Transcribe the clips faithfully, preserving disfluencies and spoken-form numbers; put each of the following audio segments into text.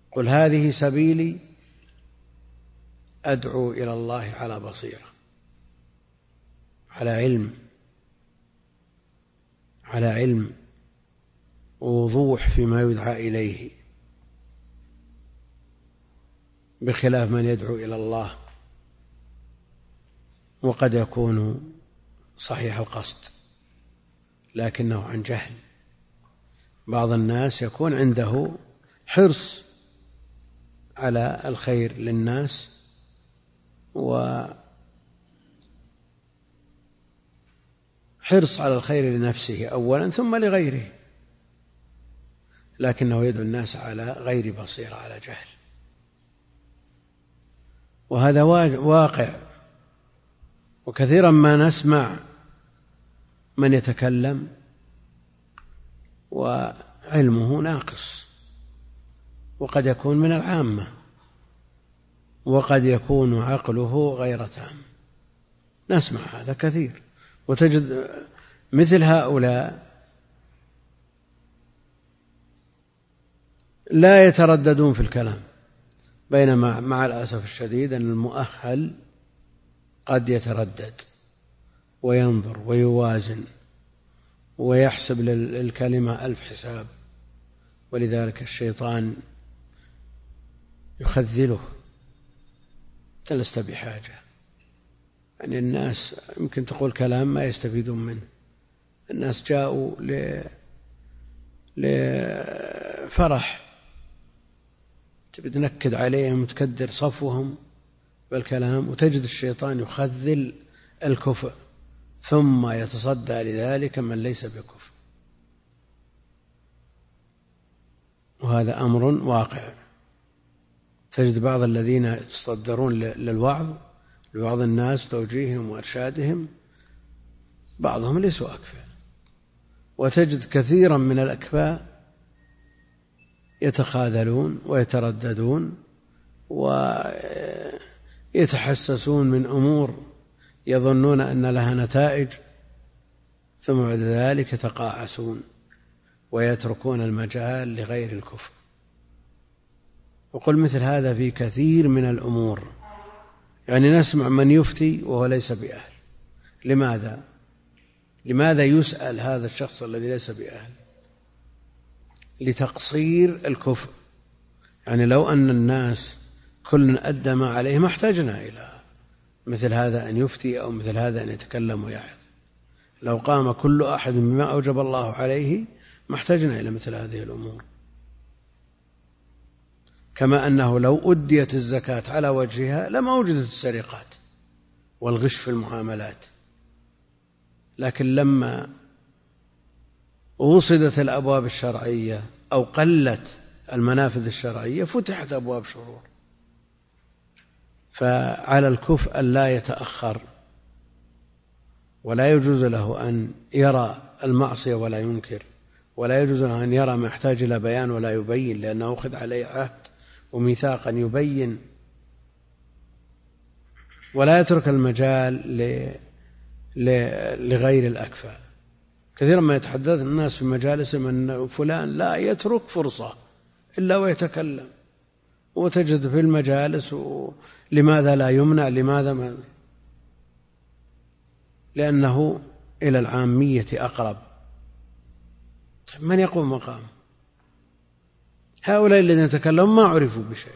قل هذه سبيلي أدعو إلى الله على بصيرة، على علم، على علم ووضوح فيما يدعى إليه، بخلاف من يدعو إلى الله وقد يكون صحيح القصد لكنه عن جهل. بعض الناس يكون عنده حرص على الخير للناس وحرص على الخير لنفسه أولا ثم لغيره، لكنه يدعو الناس على غير بصيرة، على جهل. وهذا واقع، وكثيرا ما نسمع من يتكلم وعلمه ناقص، وقد يكون من العامة، وقد يكون عقله غير تام. نسمع هذا كثير، وتجد مثل هؤلاء لا يترددون في الكلام، بينما مع الأسف الشديد أن المؤهل قد يتردد وينظر ويوازن ويحسب للكلمة ألف حساب، ولذلك الشيطان يخذله. لست بحاجة، يعني الناس يمكن تقول كلام ما يستفيدون منه. الناس جاءوا لفرح، تبي تنكد عليهم وتكدر صفوهم بالكلام، وتجد الشيطان يخذل الكفء ثم يتصدى لذلك من ليس بكفء. وهذا أمر واقع. تجد بعض الذين يتصدرون للوعظ لبعض الناس، توجيههم وإرشادهم، بعضهم ليسوا أكفاء، وتجد كثيرا من الأكفاء يتخاذلون ويترددون ويتحسسون من أمور يظنون أن لها نتائج، ثم بعد ذلك يتقاعسون ويتركون المجال لغير الكفر. وقل مثل هذا في كثير من الأمور، يعني نسمع من يفتي وهو ليس بأهل. لماذا؟ لماذا يسأل هذا الشخص الذي ليس بأهل؟ لتقصير الكفر. يعني لو أن الناس كل أدى ما عليه ما احتاجنا إلى مثل هذا أن يفتي أو مثل هذا أن يتكلم ويعظ. لو قام كل أحد بما أوجب الله عليه ما احتاجنا إلى مثل هذه الأمور. كما أنه لو أديت الزكاة على وجهها لما وجدت السرقات والغش في المعاملات، لكن لما وصدت الأبواب الشرعية أو قلت المنافذ الشرعية فتحت أبواب شرور. فعلى الكفء أن لا يتأخر، ولا يجوز له أن يرى المعصية ولا ينكر، ولا يجوز له أن يرى ما يحتاج إلى بيان ولا يبين، لأنه أخذ عليه عهد وميثاقا يبين، ولا يترك المجال لغير الأكفاء. كثيرا ما يتحدث الناس في مجالسهم أن فلان لا يترك فرصة إلا ويتكلم، وتجد في المجالس لماذا لا يمنع، لماذا ما؟ لأنه إلى العامية أقرب. من يقوم مقام هؤلاء الذين يتكلمون؟ ما عرفوا بشيء،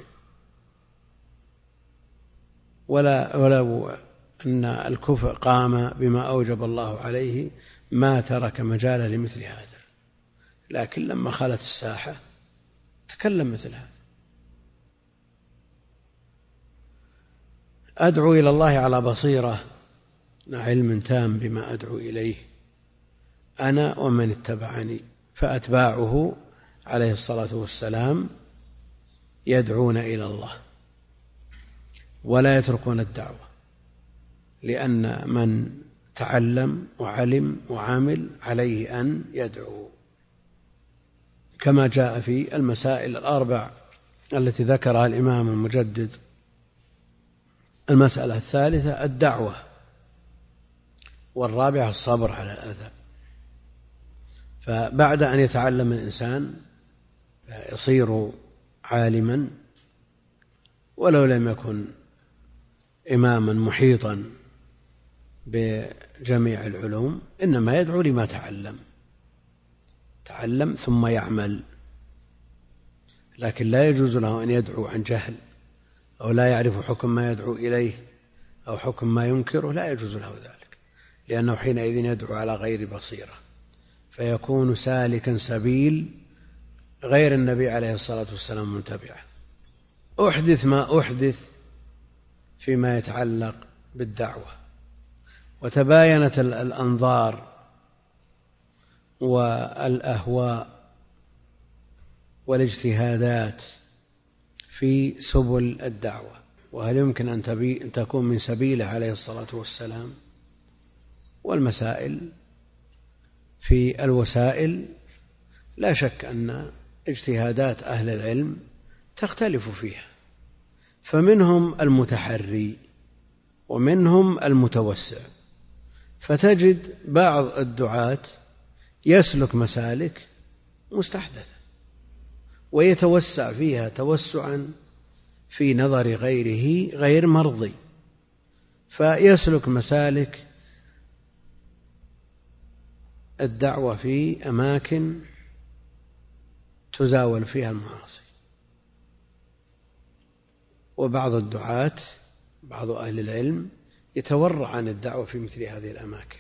ولا ولو أن الكفء قام بما أوجب الله عليه ما ترك مجالا لمثل هذا، لكن لما خلت الساحة تكلم مثل هذا. أدعو إلى الله على بصيرة، علم تام بما أدعو إليه أنا ومن اتبعني. فأتباعه عليه الصلاة والسلام يدعون إلى الله ولا يتركون الدعوة، لأن من تعلم وعلم وعامل عليه أن يدعو، كما جاء في المسائل الأربع التي ذكرها الإمام المجدد. المسألة الثالثة الدعوة، والرابعة الصبر على الأذى. فبعد أن يتعلم الإنسان يصير عالما ولو لم يكن إماما محيطا بجميع العلوم، إنما يدعو لما تعلم تعلم ثم يعمل. لكن لا يجوز له أن يدعو عن جهل أو لا يعرف حكم ما يدعو إليه أو حكم ما ينكره، لا يجوز له ذلك، لأنه حينئذ يدعو على غير بصيرة، فيكون سالكا سبيل غير النبي عليه الصلاة والسلام متبعا. أحدث ما أحدث فيما يتعلق بالدعوة، وتباينت الأنظار والأهواء والاجتهادات في سبل الدعوة، وهل يمكن أن تكون من سبيله عليه الصلاة والسلام. والمسائل في الوسائل لا شك أن اجتهادات أهل العلم تختلف فيها، فمنهم المتحري ومنهم المتوسع، فتجد بعض الدعاة يسلك مسالك مستحدثة ويتوسع فيها توسعا في نظر غيره غير مرضي، فيسلك مسالك الدعوة في أماكن تزاول فيها المعاصي. وبعض الدعاة بعض أهل العلم يتورع عن الدعوة في مثل هذه الأماكن،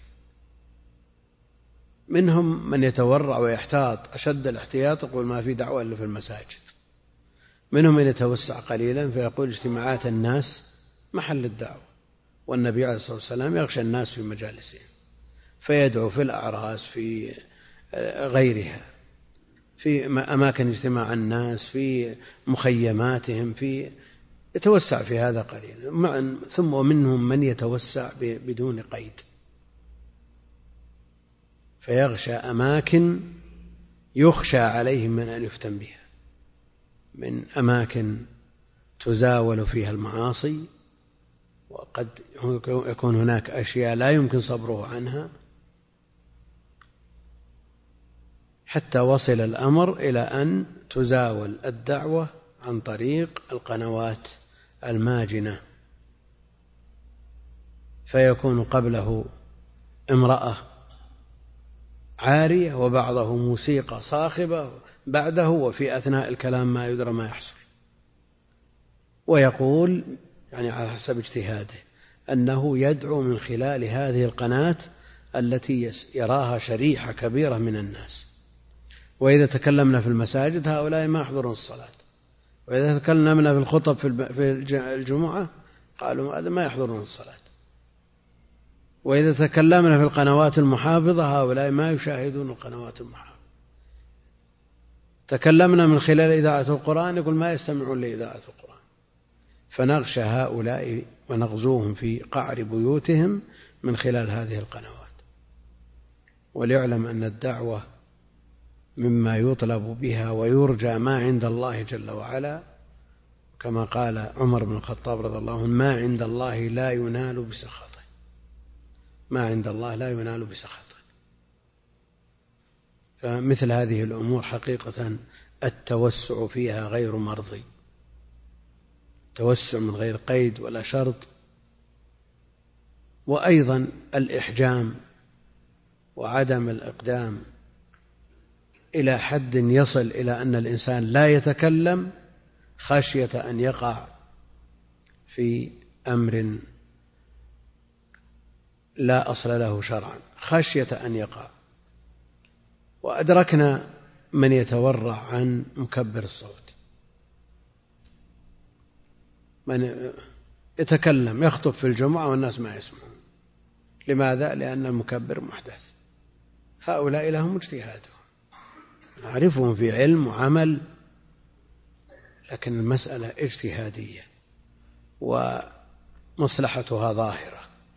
منهم من يتورع ويحتاط أشد الاحتياط، يقول ما في دعوة إلا في المساجد. منهم من يتوسع قليلا فيقول اجتماعات الناس محل الدعوة، والنبي عليه الصلاة والسلام يغشى الناس في مجالسهم فيدعو في الأعراس في غيرها، في أماكن اجتماع الناس، في مخيماتهم، في يتوسع في هذا قليلا. ثم ومنهم من يتوسع بدون قيد فيغشى أماكن يخشى عليهم من أن يفتن بها، من أماكن تزاول فيها المعاصي، وقد يكون هناك أشياء لا يمكن صبره عنها، حتى وصل الأمر إلى أن تزاول الدعوة عن طريق القنوات الماجنة، فيكون قبله امرأة عارية وبعضه موسيقى صاخبة بعده، وفي أثناء الكلام ما يدرى ما يحصل، ويقول يعني على حسب اجتهاده أنه يدعو من خلال هذه القناة التي يراها شريحة كبيرة من الناس. وإذا تكلمنا في المساجد هؤلاء ما يحضرون الصلاة، وإذا تكلمنا في الخطب في الجمعة قالوا هذا ما يحضرون الصلاة، وإذا تكلمنا في القنوات المحافظة هؤلاء ما يشاهدون القنوات المحافظة. تكلمنا من خلال إذاعة القرآن يقول ما يستمعون لإذاعة القرآن. فنغشى هؤلاء ونغزوهم في قعر بيوتهم من خلال هذه القنوات. وليعلم أن الدعوة مما يطلب بها ويرجى ما عند الله جل وعلا، كما قال عمر بن الخطاب رضي الله عنه ما عند الله لا ينال بسخطه، ما عند الله لا ينال بسخطه. فمثل هذه الأمور حقيقة التوسع فيها غير مرضي، توسع من غير قيد ولا شرط. وأيضا الإحجام وعدم الإقدام إلى حد يصل إلى أن الإنسان لا يتكلم خشية أن يقع في أمر لا أصل له شرعا، خشية أن يقع. وأدركنا من يتورع عن مكبر الصوت، من يتكلم يخطب في الجمعة والناس ما يسمعون. لماذا؟ لأن المكبر محدث. هؤلاء لهم اجتهادهم نعرفهم في علم وعمل، لكن المسألة اجتهادية ومصلحتها ظاهرة،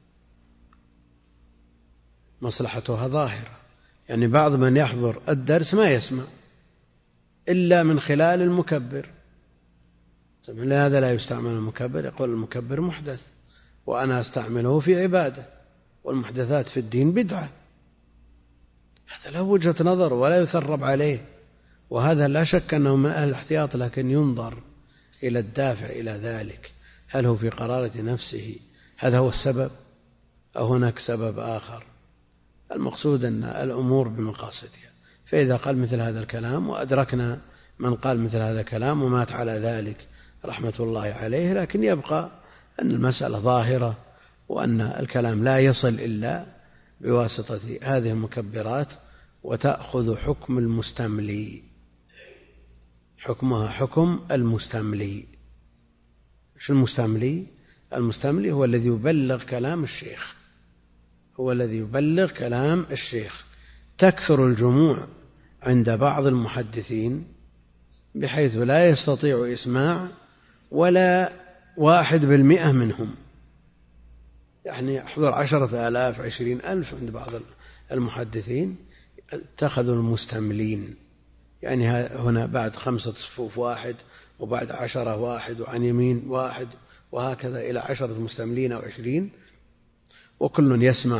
مصلحتها ظاهرة. يعني بعض من يحضر الدرس ما يسمع إلا من خلال المكبر. لهذا لا يستعمل المكبر، يقول المكبر محدث وأنا أستعمله في عبادة، والمحدثات في الدين بدعة. هذا له وجهة نظر ولا يثرب عليه وهذا لا شك أنه من أهل الاحتياط، لكن ينظر إلى الدافع إلى ذلك، هل هو في قرارة نفسه هذا هو السبب أو هناك سبب آخر؟ المقصود أن الأمور بمقاصدها. فإذا قال مثل هذا الكلام، وأدركنا من قال مثل هذا الكلام ومات على ذلك رحمة الله عليه، لكن يبقى أن المسألة ظاهرة، وأن الكلام لا يصل إلا بواسطة هذه المكبرات، وتأخذ حكم المستملي، حكمها حكم المستملي. شو المستملي؟ المستملي هو الذي يبلغ كلام الشيخ، هو الذي يبلغ كلام الشيخ. تكثر الجموع عند بعض المحدثين بحيث لا يستطيع إسماع ولا واحد بالمئة منهم، يعني يحضر عشرة آلاف عشرين ألف عند بعض المحدثين، اتخذوا المستملين، يعني هنا بعد خمسة صفوف واحد، وبعد عشرة واحد، وعن يمين واحد، وهكذا إلى عشرة مستملين أو عشرين، وكل يسمع.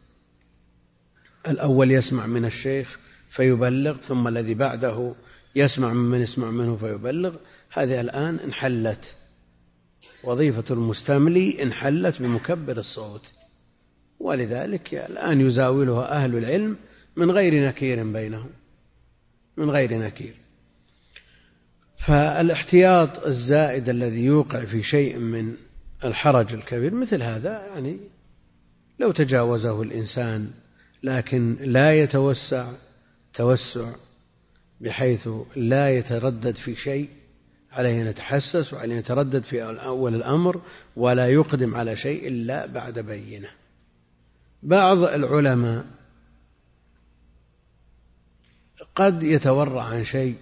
الأول يسمع من الشيخ فيبلغ، ثم الذي بعده يسمع ممن يسمع منه فيبلغ. هذه الآن انحلت، وظيفة المستملي انحلت بمكبر الصوت، ولذلك الآن يزاولها أهل العلم من غير نكير بينهم، من غير نكير. فالاحتياط الزائد الذي يوقع في شيء من الحرج الكبير مثل هذا، يعني لو تجاوزه الإنسان لكن لا يتوسع توسع بحيث لا يتردد في شيء، عليه أن يتحسس، وعليه أن يتردد في أول الأمر، ولا يقدم على شيء إلا بعد بينة. بعض العلماء قد يتورع عن شيء،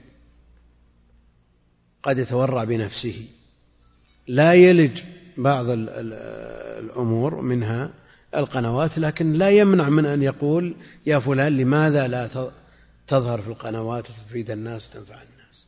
قد يتورع بنفسه، لا يلج بعض الأمور منها القنوات، لكن لا يمنع من أن يقول يا فلان لماذا لا تظهر في القنوات وتفيد الناس وتنفع الناس.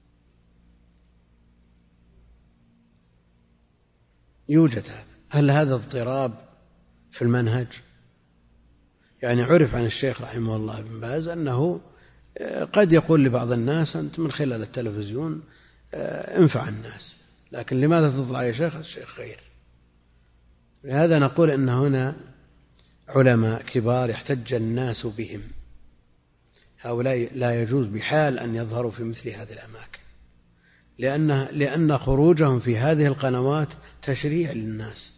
يوجد هذا. هل هذا اضطراب في المنهج؟ يعني عرف عن الشيخ رحمه الله بن باز أنه قد يقول لبعض الناس أنت من خلال التلفزيون انفع الناس، لكن لماذا تطلع يا شيخ؟ الشيخ غير. لهذا نقول أن هنا علماء كبار يحتج الناس بهم، هؤلاء لا يجوز بحال أن يظهروا في مثل هذه الأماكن، لأن, لأن خروجهم في هذه القنوات تشريع للناس.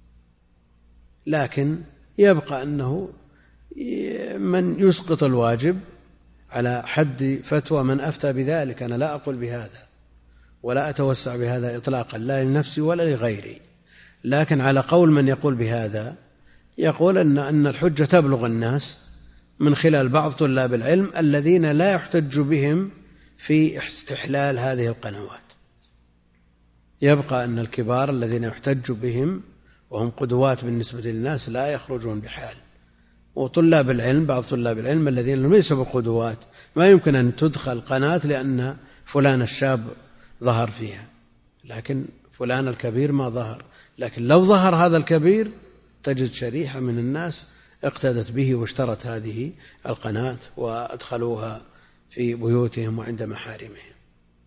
لكن يبقى أنه من يسقط الواجب على حد فتوى من أفتى بذلك. أنا لا أقول بهذا ولا أتوسع بهذا إطلاقا، لا لنفسي ولا لغيري، لكن على قول من يقول بهذا، يقول أن, أن الحجة تبلغ الناس من خلال بعض طلاب العلم الذين لا يحتج بهم في استحلال هذه القنوات. يبقى أن الكبار الذين يحتج بهم وهم قدوات بالنسبة للناس لا يخرجون بحال، وطلاب العلم بعض طلاب العلم الذين ليسوا بقدوات ما يمكن أن تدخل قناة لأن فلان الشاب ظهر فيها، لكن فلان الكبير ما ظهر. لكن لو ظهر هذا الكبير تجد شريحة من الناس اقتدت به واشترت هذه القناة وأدخلوها في بيوتهم وعند محارمهم.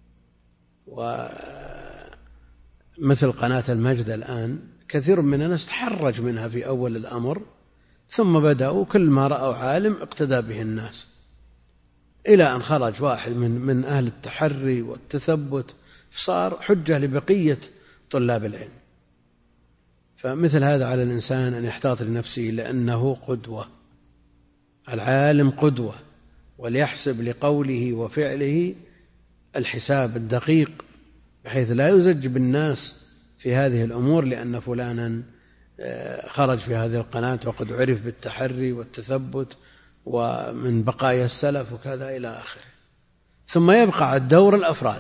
ومثل قناة المجد الآن كثير من الناس تحرج منها في أول الأمر، ثم بدأوا كل ما رأوا عالم اقتدى به الناس، إلى أن خرج واحد من, من أهل التحري والتثبت، صار حجة لبقية طلاب العلم. فمثل هذا على الإنسان أن يحتاط لنفسه، لأنه قدوة، العالم قدوة، وليحسب لقوله وفعله الحساب الدقيق، بحيث لا يزج بالناس في هذه الأمور لأن فلانا خرج في هذه القناة وقد عرف بالتحري والتثبت ومن بقايا السلف وكذا إلى آخره. ثم يبقى على الدور الأفراد،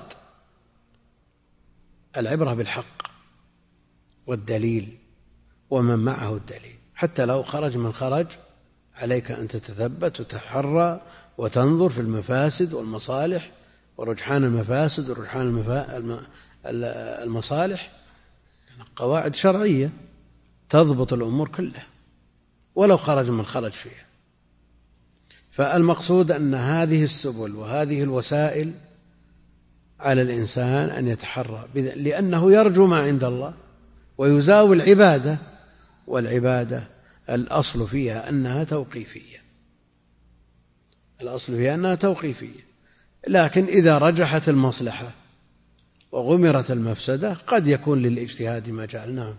العبرة بالحق والدليل ومن معه الدليل. حتى لو خرج من خرج عليك أن تتثبت وتحرى وتنظر في المفاسد والمصالح ورجحان المفاسد ورجحان المصالح، قواعد شرعية تضبط الأمور كلها ولو خرج من خرج فيها. فالمقصود أن هذه السبل وهذه الوسائل على الإنسان أن يتحرى، لأنه يرجو ما عند الله ويزاوي العبادة، والعبادة الأصل فيها أنها توقيفية، الأصل فيها أنها توقيفية، لكن إذا رجحت المصلحة وغمرت المفسدة قد يكون للاجتهاد مجال. نعم.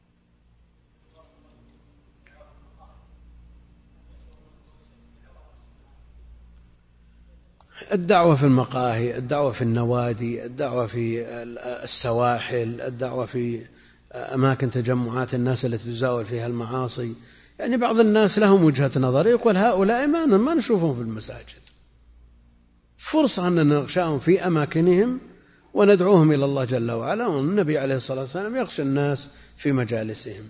الدعوة في المقاهي، الدعوة في النوادي، الدعوة في السواحل، الدعوة في أماكن تجمعات الناس التي تزاول فيها المعاصي. يعني بعض الناس لهم وجهة نظر يقول هؤلاء ما نشوفهم في المساجد، فرصة أن نغشاهم في أماكنهم وندعوهم إلى الله جل وعلا. والنبي عليه الصلاة والسلام يخشى الناس في مجالسهم،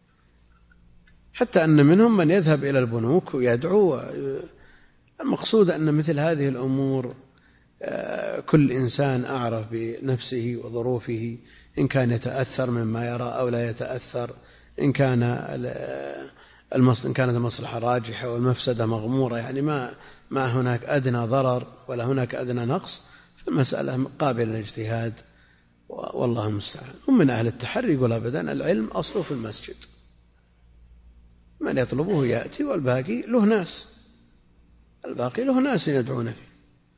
حتى أن منهم من يذهب إلى البنوك ويدعو. المقصود أن مثل هذه الأمور كل إنسان أعرف بنفسه وظروفه، إن كان يتأثر مما يرى أو لا يتأثر، إن كان إن كانت المصلحة راجحة والمفسدة مغمورة، يعني ما ما هناك أدنى ضرر ولا هناك أدنى نقص، فالمسألة قابلة للاجتهاد والله المستعان. ومن أهل التحري يقول أبدا العلم أصله في المسجد، من يطلبه يأتي والباقي له ناس، الباقي له ناس يدعون فيه.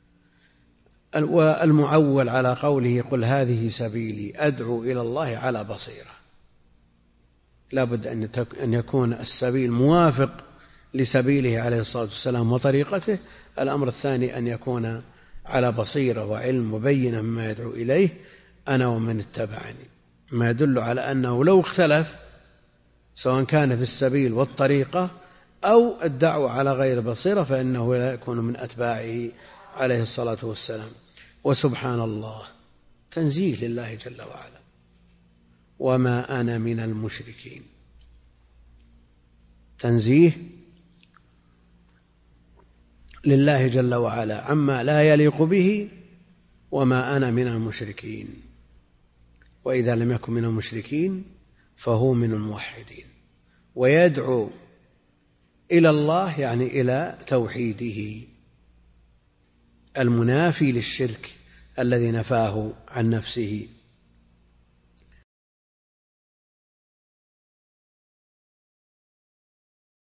والمعول على قوله قل هذه سبيلي أدعو إلى الله على بصيرة، لا بد أن يكون السبيل موافق لسبيله عليه الصلاة والسلام وطريقته. الأمر الثاني أن يكون على بصيرة وعلم مبينة مما يدعو إليه أنا ومن اتبعني، ما يدل على أنه لو اختلف سواء كان في السبيل والطريقة أو الدعوة على غير بصيرة فإنه لا يكون من أتباعه عليه الصلاة والسلام. وسبحان الله، تنزيه لله جل وعلا، وما أنا من المشركين، تنزيه لله جل وعلا عما لا يليق به، وما أنا من المشركين. وإذا لم يكن من المشركين فهو من الموحدين، ويدعو إلى الله يعني إلى توحيده المنافي للشرك الذي نفاه عن نفسه